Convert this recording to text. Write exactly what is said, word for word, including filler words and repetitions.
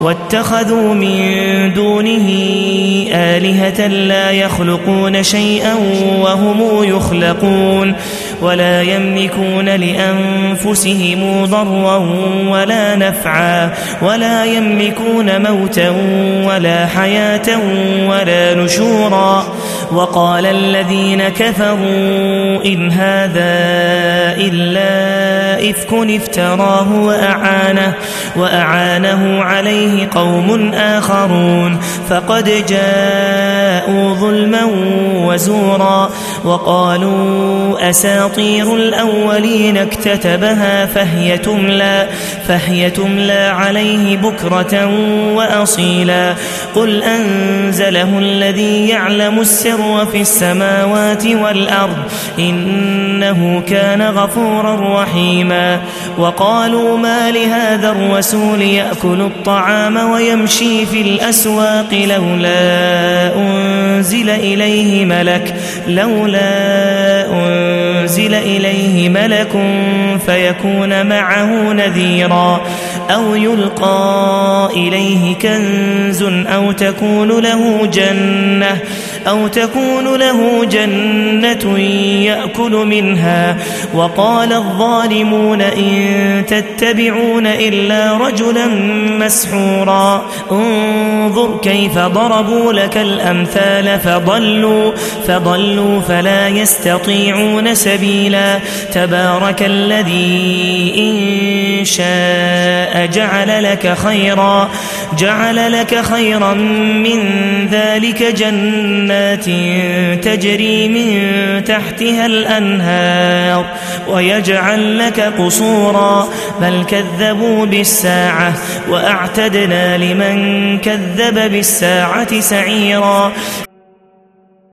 واتخذوا من دونه آلهة لا يخلقون شيئا وهم يخلقون ولا يملكون لأنفسهم ضرا ولا نفعا ولا يملكون موتا ولا حياة ولا نشورا. وقال الذين كفروا إن هذا إلا إفك افتراه وأعانه, وأعانه عليه قوم آخرون فقد جاءوا ظلما وزورا. وقالوا أساطير الأولين اكتتبها فهي تملى, فهي تملى عليه بكرة وأصيلا. قل أنزله الذي يعلم السر في السماوات والأرض إنه كان غفورا رحيما. وقالوا ما لهذا الرسول يأكل الطعام ويمشي في الأسواق لولا أنزل إليه ملك لولا أنزل إليه ملك فيكون معه نذيرا أو يلقى إليه كنز أو تكون له جنة أو تكون له جنة يأكل منها. وقال الظالمون إن تتبعون إلا رجلا مسحورا. انظر كيف ضربوا لك الأمثال فضلوا, فضلوا فلا يستطيعون سبيلا. تبارك الذي إن شاء جعل لك خيرا, جعل لك خيرا من ذلك جنات تجري من تحتها الأنهار ويجعل لك قصورا. بل كذبوا بالساعة وأعتدنا لمن كذب بالساعة سعيرا.